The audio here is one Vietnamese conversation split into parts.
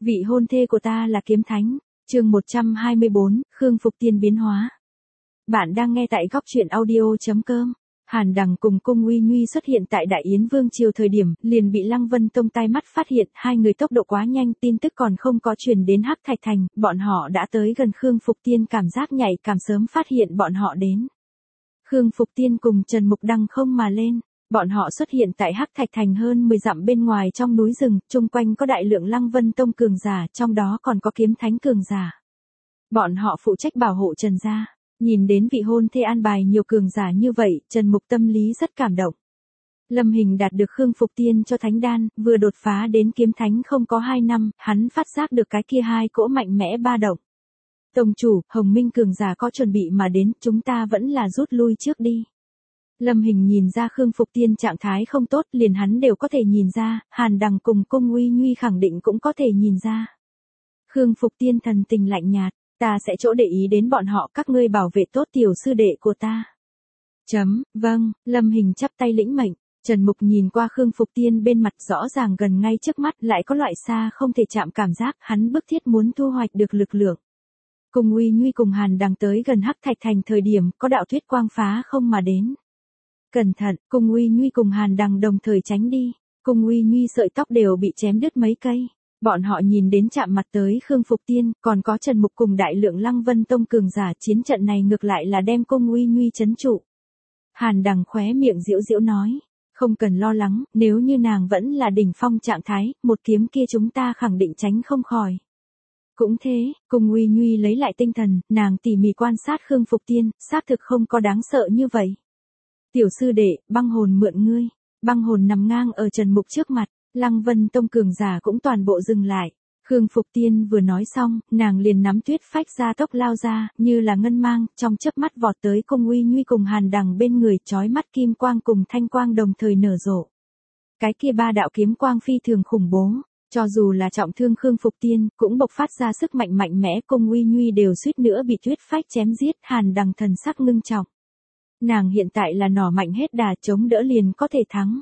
Vị hôn thê của ta là kiếm thánh. Chương 124, Khương Phục Tiên biến hóa. Bạn đang nghe tại góc truyện audio.com. Hàn Đằng cùng Cung Uy Nhuy xuất hiện tại Đại Yến Vương triều thời điểm, liền bị Lăng Vân Tông tai mắt phát hiện, hai người tốc độ quá nhanh, tin tức còn không có truyền đến Hắc Thạch Thành, bọn họ đã tới gần Khương Phục Tiên, cảm giác nhạy cảm sớm phát hiện bọn họ đến. Khương Phục Tiên cùng Trần Mục đăng không mà lên. Bọn họ xuất hiện tại Hắc Thạch Thành hơn 10 dặm bên ngoài trong núi rừng, chung quanh có đại lượng Lăng Vân Tông cường giả, trong đó còn có kiếm thánh cường giả. Bọn họ phụ trách bảo hộ Trần gia. Nhìn đến vị hôn thê an bài nhiều cường giả như vậy, Trần Mục tâm lý rất cảm động. Lâm Hình đạt được Khương Phục Tiên cho thánh đan, vừa đột phá đến kiếm thánh không có 2 năm, hắn phát giác được cái kia hai cỗ mạnh mẽ ba động. Tông chủ, Hồng Minh cường giả có chuẩn bị mà đến, chúng ta vẫn là rút lui trước đi. Lâm Hình nhìn ra Khương Phục Tiên trạng thái không tốt, liền hắn đều có thể nhìn ra, Hàn Đằng cùng Cung Uy Nhuy khẳng định cũng có thể nhìn ra. Khương Phục Tiên thần tình lạnh nhạt, ta sẽ chỗ để ý đến bọn họ, các ngươi bảo vệ tốt tiểu sư đệ của ta. Vâng, Lâm Hình chắp tay lĩnh mệnh. Trần Mục nhìn qua Khương Phục Tiên bên mặt rõ ràng gần ngay trước mắt, lại có loại xa không thể chạm cảm giác, hắn bức thiết muốn thu hoạch được lực lượng. Cung Uy Nhuy cùng Hàn Đằng tới gần Hắc Thạch Thành thời điểm, có đạo thuyết quang phá không mà đến. Cẩn thận, Cung Uy Nhuy cùng Hàn Đằng đồng thời tránh đi. Cung Uy Nhuy sợi tóc đều bị chém đứt mấy cây. Bọn họ nhìn đến chạm mặt tới Khương Phục Tiên, còn có Trần Mục cùng đại lượng Lăng Vân Tông cường giả, chiến trận này ngược lại là đem Cung Uy Nhuy trấn trụ. Hàn Đằng khóe miệng giễu giễu nói, không cần lo lắng, nếu như nàng vẫn là đỉnh phong trạng thái, một kiếm kia chúng ta khẳng định tránh không khỏi. Cũng thế, Cung Uy Nhuy lấy lại tinh thần, nàng tỉ mỉ quan sát Khương Phục Tiên, xác thực không có đáng sợ như vậy. Tiểu sư đệ, băng hồn mượn ngươi. Băng hồn nằm ngang ở Trần Mục trước mặt, Lăng Vân Tông cường giả cũng toàn bộ dừng lại. Khương Phục Tiên vừa nói xong, nàng liền nắm tuyết phách ra tốc lao ra, như là ngân mang, trong chớp mắt vọt tới Cung Uy Nhuy cùng Hàn Đằng bên người, chói mắt kim quang cùng thanh quang đồng thời nở rộ. Cái kia ba đạo kiếm quang phi thường khủng bố, cho dù là trọng thương Khương Phục Tiên, cũng bộc phát ra sức mạnh mạnh mẽ, Cung Uy Nhuy đều suýt nữa bị tuyết phách chém giết, Hàn Đằng thần sắc ngưng trọng. Nàng hiện tại là nỏ mạnh hết đà, chống đỡ liền có thể thắng.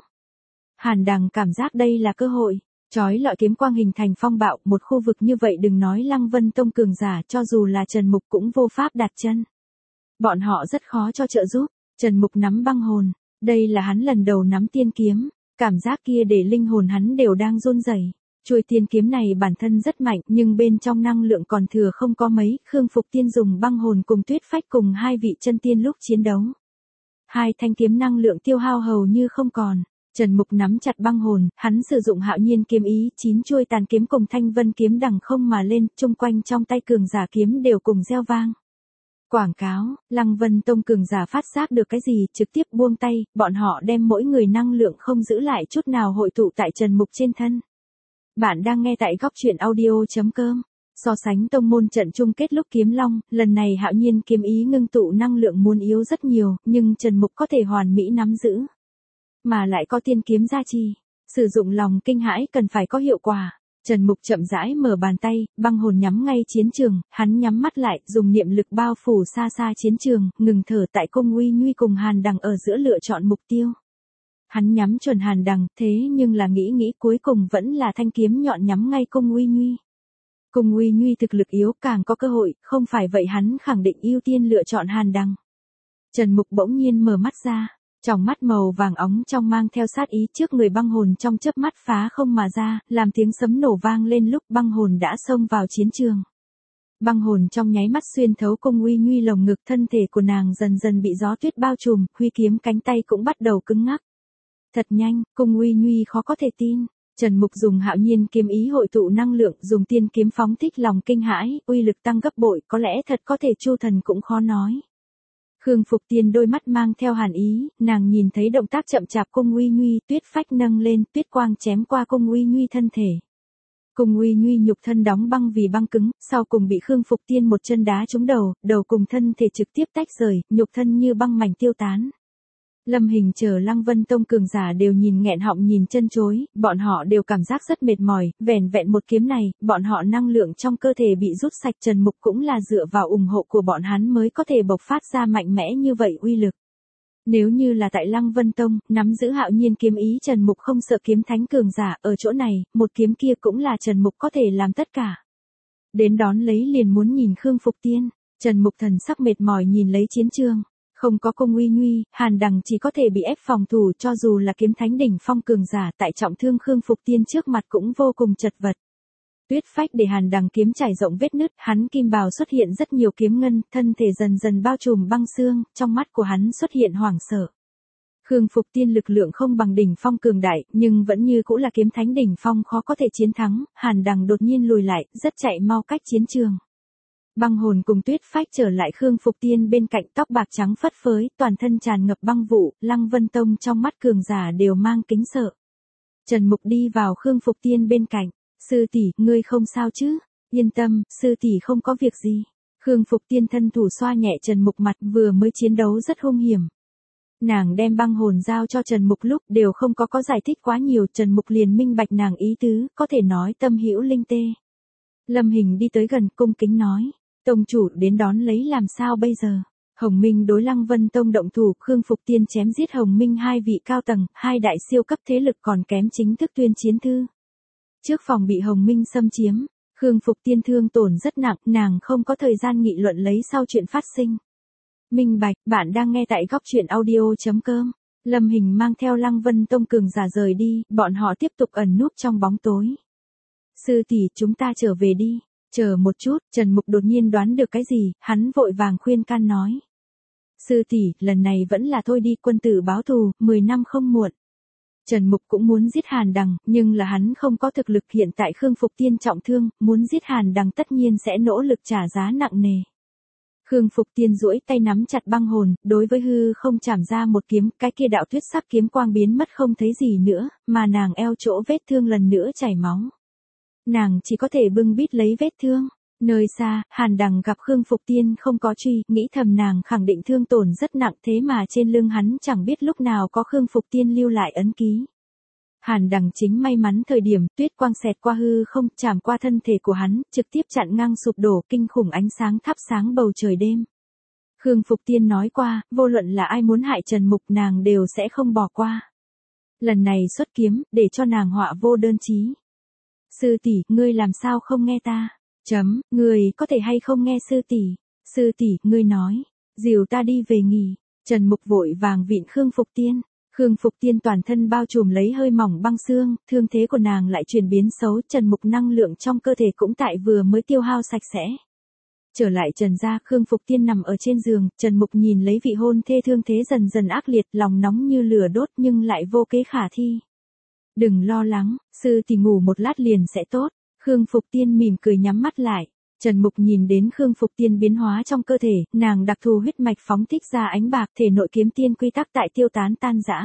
Hàn Đằng cảm giác đây là cơ hội, chói lọi kiếm quang hình thành phong bạo, một khu vực như vậy đừng nói Lăng Vân Tông cường giả, cho dù là Trần Mục cũng vô pháp đặt chân. Bọn họ rất khó cho trợ giúp. Trần Mục nắm băng hồn, đây là hắn lần đầu nắm tiên kiếm, cảm giác kia để linh hồn hắn đều đang run rẩy. Chuôi tiên kiếm này bản thân rất mạnh, nhưng bên trong năng lượng còn thừa không có mấy, Khương Phục Tiên dùng băng hồn cùng tuyết phách cùng hai vị chân tiên lúc chiến đấu. Hai thanh kiếm năng lượng tiêu hao hầu như không còn. Trần Mục nắm chặt băng hồn, hắn sử dụng Hạo Nhiên kiếm ý, 9 chuôi tàn kiếm cùng Thanh Vân kiếm đằng không mà lên, chung quanh trong tay cường giả kiếm đều cùng reo vang. Quảng cáo, Lăng Vân Tông cường giả phát giác được cái gì, trực tiếp buông tay, bọn họ đem mỗi người năng lượng không giữ lại chút nào hội tụ tại Trần Mục trên thân. Bạn đang nghe tại góc truyện audio.com. So sánh tông môn trận chung kết lúc kiếm long, lần này Hạo Nhiên kiếm ý ngưng tụ năng lượng muốn yếu rất nhiều, nhưng Trần Mục có thể hoàn mỹ nắm giữ. Mà lại có tiên kiếm gia trì, sử dụng lòng kinh hãi cần phải có hiệu quả. Trần Mục chậm rãi mở bàn tay, băng hồn nhắm ngay chiến trường, hắn nhắm mắt lại, dùng niệm lực bao phủ xa xa chiến trường, ngừng thở tại Cung Uy Nhuy cùng Hàn Đằng ở giữa lựa chọn mục tiêu. Hắn nhắm chuẩn Hàn Đằng, thế nhưng là nghĩ cuối cùng vẫn là thanh kiếm nhọn nhắm ngay Cung Uy Nhuy. Cung Uy Nhuy thực lực yếu càng có cơ hội, không phải vậy hắn khẳng định ưu tiên lựa chọn Hàn Đằng. Trần Mục bỗng nhiên mở mắt ra, trong mắt màu vàng óng trong mang theo sát ý, trước người băng hồn trong chớp mắt phá không mà ra, làm tiếng sấm nổ vang lên lúc băng hồn đã xông vào chiến trường. Băng hồn trong nháy mắt xuyên thấu Cung Uy Nhuy lồng ngực, thân thể của nàng dần dần bị gió tuyết bao trùm, huy kiếm cánh tay cũng bắt đầu cứng ngắc. Thật nhanh, Cung Uy Nhuy khó có thể tin. Trần Mục dùng Hạo Nhiên kiếm ý hội tụ năng lượng, dùng tiên kiếm phóng thích lòng kinh hãi, uy lực tăng gấp bội, có lẽ thật có thể chu thần cũng khó nói. Khương Phục Tiên đôi mắt mang theo hàn ý, nàng nhìn thấy động tác chậm chạp Cung Uy Nhuy, tuyết phách nâng lên, tuyết quang chém qua Cung Uy Nhuy thân thể. Cung Uy Nhuy nhục thân đóng băng vì băng cứng, sau cùng bị Khương Phục Tiên một chân đá trúng đầu, đầu cùng thân thể trực tiếp tách rời, nhục thân như băng mảnh tiêu tán. Lâm Hình chờ Lăng Vân Tông cường giả đều nhìn nghẹn họng nhìn chân chối, bọn họ đều cảm giác rất mệt mỏi, vẻn vẹn một kiếm này, bọn họ năng lượng trong cơ thể bị rút sạch. Trần Mục cũng là dựa vào ủng hộ của bọn hắn mới có thể bộc phát ra mạnh mẽ như vậy uy lực. Nếu như là tại Lăng Vân Tông, nắm giữ hạo nhiên kiếm ý Trần Mục không sợ kiếm thánh cường giả, ở chỗ này, một kiếm kia cũng là Trần Mục có thể làm tất cả. Đến đón lấy liền muốn nhìn Khương Phục Tiên, Trần Mục thần sắc mệt mỏi nhìn lấy chiến trường. Không có Cung Uy Nhuy, Hàn Đằng chỉ có thể bị ép phòng thủ, cho dù là kiếm thánh đỉnh phong cường giả tại trọng thương Khương Phục Tiên trước mặt cũng vô cùng chật vật. Tuyết phách để Hàn Đằng kiếm trải rộng vết nứt, hắn kim bào xuất hiện rất nhiều kiếm ngân, thân thể dần dần bao trùm băng xương, trong mắt của hắn xuất hiện hoảng sợ. Khương Phục Tiên lực lượng không bằng đỉnh phong cường đại, nhưng vẫn như cũ là kiếm thánh đỉnh phong khó có thể chiến thắng, Hàn Đằng đột nhiên lùi lại, rất chạy mau cách chiến trường. Băng hồn cùng tuyết phách trở lại Khương Phục Tiên bên cạnh, tóc bạc trắng phất phới, toàn thân tràn ngập băng vụ, Lăng Vân Tông trong mắt cường giả đều mang kính sợ. Trần Mục đi vào Khương Phục Tiên bên cạnh, sư tỷ, ngươi không sao chứ? Yên tâm, sư tỷ không có việc gì. Khương Phục Tiên thân thủ xoa nhẹ Trần Mục mặt, vừa mới chiến đấu rất hung hiểm. Nàng đem băng hồn giao cho Trần Mục lúc đều không có giải thích quá nhiều, Trần Mục liền minh bạch nàng ý tứ, có thể nói tâm hữu linh tê. Lâm Hình đi tới gần, cung kính nói, tông chủ đến đón lấy làm sao bây giờ? Hồng Minh đối Lăng Vân Tông động thủ, Khương Phục Tiên chém giết Hồng Minh hai vị cao tầng, hai đại siêu cấp thế lực còn kém chính thức tuyên chiến thư. Trước phòng bị Hồng Minh xâm chiếm, Khương Phục Tiên thương tổn rất nặng, nàng không có thời gian nghị luận lấy sau chuyện phát sinh. Minh bạch, bạn đang nghe tại góc truyện audio.com. Lâm Hình mang theo Lăng Vân Tông cường giả rời đi, bọn họ tiếp tục ẩn núp trong bóng tối. Sư tỷ, chúng ta trở về đi. Chờ một chút, Trần Mục đột nhiên đoán được cái gì, hắn vội vàng khuyên can nói. Sư tỷ, lần này vẫn là thôi đi, quân tử báo thù, 10 năm không muộn. Trần Mục cũng muốn giết Hàn Đằng, nhưng là hắn không có thực lực, hiện tại Khương Phục Tiên trọng thương, muốn giết Hàn Đằng tất nhiên sẽ nỗ lực trả giá nặng nề. Khương Phục Tiên duỗi tay nắm chặt băng hồn, đối với hư không chảm ra một kiếm, cái kia đạo tuyết sắc kiếm quang biến mất không thấy gì nữa, mà nàng eo chỗ vết thương lần nữa chảy máu. Nàng chỉ có thể bưng bít lấy vết thương. Nơi xa, Hàn Đằng gặp Khương Phục Tiên không có truy, nghĩ thầm nàng khẳng định thương tổn rất nặng, thế mà trên lưng hắn chẳng biết lúc nào có Khương Phục Tiên lưu lại ấn ký. Hàn Đằng chính may mắn thời điểm tuyết quang xẹt qua hư không, chạm qua thân thể của hắn, trực tiếp chặn ngang sụp đổ, kinh khủng ánh sáng thắp sáng bầu trời đêm. Khương Phục Tiên nói qua, vô luận là ai muốn hại Trần Mục nàng đều sẽ không bỏ qua. Lần này xuất kiếm, để cho nàng họa vô đơn chí. Sư tỷ, ngươi làm sao không nghe ta? Ngươi có thể hay không nghe sư tỷ? Sư tỷ, ngươi nói, dìu ta đi về nghỉ. Trần Mục vội vàng vịn Khương Phục Tiên. Khương Phục Tiên toàn thân bao trùm lấy hơi mỏng băng xương, thương thế của nàng lại chuyển biến xấu, Trần Mục năng lượng trong cơ thể cũng tại vừa mới tiêu hao sạch sẽ. Trở lại Trần gia, Khương Phục Tiên nằm ở trên giường, Trần Mục nhìn lấy vị hôn thê thương thế dần dần ác liệt, lòng nóng như lửa đốt nhưng lại vô kế khả thi. Đừng lo lắng, sư tỷ ngủ một lát liền sẽ tốt. Khương Phục Tiên mỉm cười nhắm mắt lại. Trần Mục nhìn đến Khương Phục Tiên biến hóa trong cơ thể, nàng đặc thù huyết mạch phóng thích ra ánh bạc, thể nội kiếm tiên quy tắc tại tiêu tán tan rã.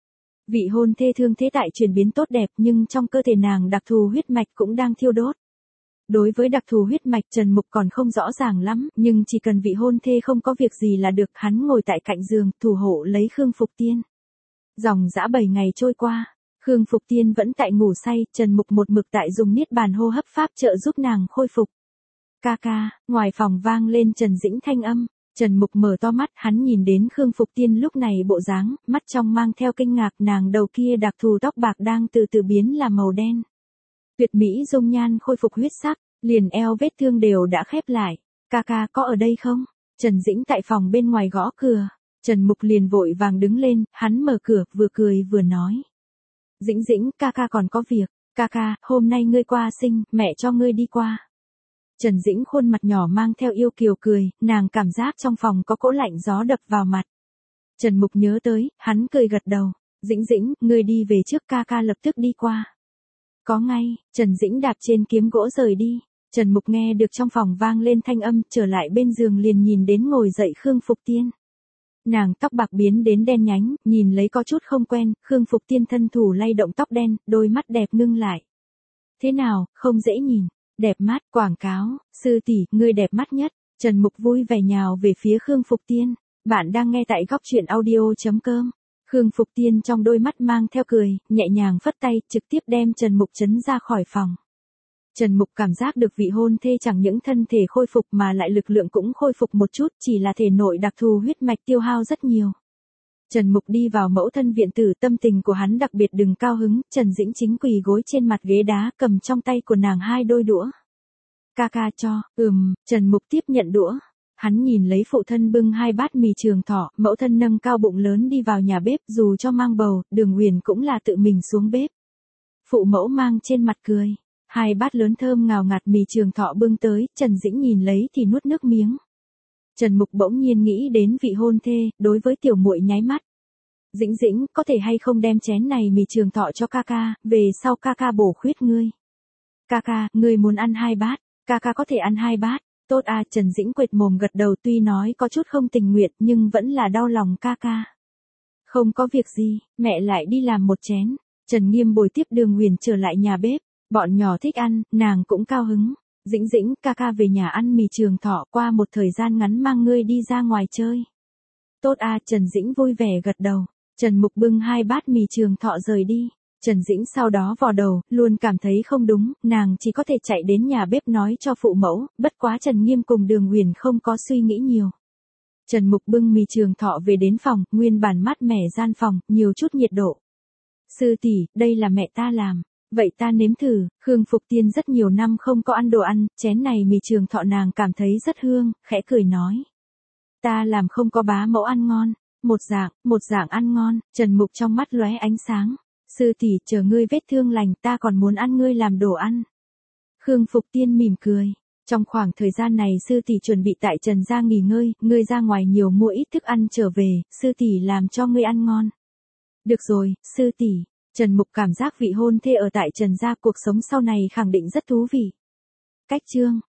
Vị hôn thê thương thế tại chuyển biến tốt đẹp, nhưng trong cơ thể nàng đặc thù huyết mạch cũng đang thiêu đốt. Đối với đặc thù huyết mạch Trần Mục còn không rõ ràng lắm, nhưng chỉ cần vị hôn thê không có việc gì là được, hắn ngồi tại cạnh giường, thủ hộ lấy Khương Phục Tiên. Dòng dã 7 ngày trôi qua. Khương Phục Tiên vẫn tại ngủ say, Trần Mục một mực tại dùng niết bàn hô hấp pháp trợ giúp nàng khôi phục. Ca ca, ngoài phòng vang lên Trần Dĩnh thanh âm. Trần Mục mở to mắt, hắn nhìn đến Khương Phục Tiên lúc này bộ dáng, mắt trong mang theo kinh ngạc, nàng đầu kia đặc thù tóc bạc đang từ từ biến là màu đen. Tuyệt mỹ dung nhan khôi phục huyết sắc, liền eo vết thương đều đã khép lại. Ca ca có ở đây không? Trần Dĩnh tại phòng bên ngoài gõ cửa. Trần Mục liền vội vàng đứng lên, hắn mở cửa, vừa cười vừa nói. Dĩnh Dĩnh, ca ca còn có việc. Ca ca, hôm nay ngươi qua sinh, mẹ cho ngươi đi qua. Trần Dĩnh khuôn mặt nhỏ mang theo yêu kiều cười, nàng cảm giác trong phòng có cỗ lạnh gió đập vào mặt. Trần Mục nhớ tới, hắn cười gật đầu. Dĩnh Dĩnh, ngươi đi về trước, ca ca lập tức đi qua. Có ngay, Trần Dĩnh đạp trên kiếm gỗ rời đi. Trần Mục nghe được trong phòng vang lên thanh âm, trở lại bên giường liền nhìn đến ngồi dậy Khương Phục Tiên. Nàng tóc bạc biến đến đen nhánh, nhìn lấy có chút không quen, Khương Phục Tiên thân thủ lay động tóc đen, đôi mắt đẹp ngưng lại. Thế nào, không dễ nhìn, đẹp mắt, quảng cáo, sư tỷ, ngươi đẹp mắt nhất. Trần Mục vui vẻ nhào về phía Khương Phục Tiên. Bạn đang nghe tại góc truyện audio.com. Khương Phục Tiên trong đôi mắt mang theo cười, nhẹ nhàng phất tay, trực tiếp đem Trần Mục trấn ra khỏi phòng. Trần Mục cảm giác được vị hôn thê chẳng những thân thể khôi phục mà lại lực lượng cũng khôi phục một chút, chỉ là thể nội đặc thù huyết mạch tiêu hao rất nhiều. Trần Mục đi vào mẫu thân viện tử, tâm tình của hắn đặc biệt đừng cao hứng, Trần Dĩnh chính quỳ gối trên mặt ghế đá, cầm trong tay của nàng 2 đôi đũa. Ca ca cho, Trần Mục tiếp nhận đũa. Hắn nhìn lấy phụ thân bưng 2 bát mì trường thọ, mẫu thân nâng cao bụng lớn đi vào nhà bếp, dù cho mang bầu, Đường Huyền cũng là tự mình xuống bếp. Phụ mẫu mang trên mặt cười. 2 bát lớn thơm ngào ngạt mì trường thọ bưng tới, Trần Dĩnh nhìn lấy thì nuốt nước miếng. Trần Mục bỗng nhiên nghĩ đến vị hôn thê, đối với tiểu muội nháy mắt. Dĩnh, có thể hay không đem chén này mì trường thọ cho ca ca, về sau ca ca bổ khuyết ngươi. Ca ca, ngươi muốn ăn 2 bát, ca ca có thể ăn 2 bát. Tốt à, Trần Dĩnh quệt mồm gật đầu, tuy nói có chút không tình nguyện nhưng vẫn là đau lòng ca ca. Không có việc gì, mẹ lại đi làm một chén. Trần Nghiêm bồi tiếp Đường Huyền trở lại nhà bếp, bọn nhỏ thích ăn, nàng cũng cao hứng. Dĩnh, ca ca về nhà ăn mì trường thọ, qua một thời gian ngắn mang ngươi đi ra ngoài chơi. Tốt à, Trần Dĩnh vui vẻ gật đầu. Trần Mục bưng 2 bát mì trường thọ rời đi. Trần Dĩnh sau đó vò đầu, luôn cảm thấy không đúng, nàng chỉ có thể chạy đến nhà bếp nói cho phụ mẫu, bất quá Trần Nghiêm cùng Đường Huyền không có suy nghĩ nhiều. Trần Mục bưng mì trường thọ về đến phòng, nguyên bản mát mẻ gian phòng, nhiều chút nhiệt độ. Sư tỷ, đây là mẹ ta làm, vậy ta nếm thử. Khương Phục Tiên rất nhiều năm không có ăn đồ ăn, chén này mì trường thọ nàng cảm thấy rất hương, khẽ cười nói. Ta làm không có bá mẫu ăn ngon, một dạng ăn ngon. Trần Mục trong mắt lóe ánh sáng. Sư tỷ, chờ ngươi vết thương lành, ta còn muốn ăn ngươi làm đồ ăn. Khương Phục Tiên mỉm cười. Trong khoảng thời gian này sư tỷ chuẩn bị tại Trần gia nghỉ ngơi, ngươi ra ngoài nhiều mua ít thức ăn trở về, sư tỷ làm cho ngươi ăn ngon. Được rồi, sư tỷ. Trần Mục cảm giác vị hôn thê ở tại Trần gia cuộc sống sau này khẳng định rất thú vị. Cách chương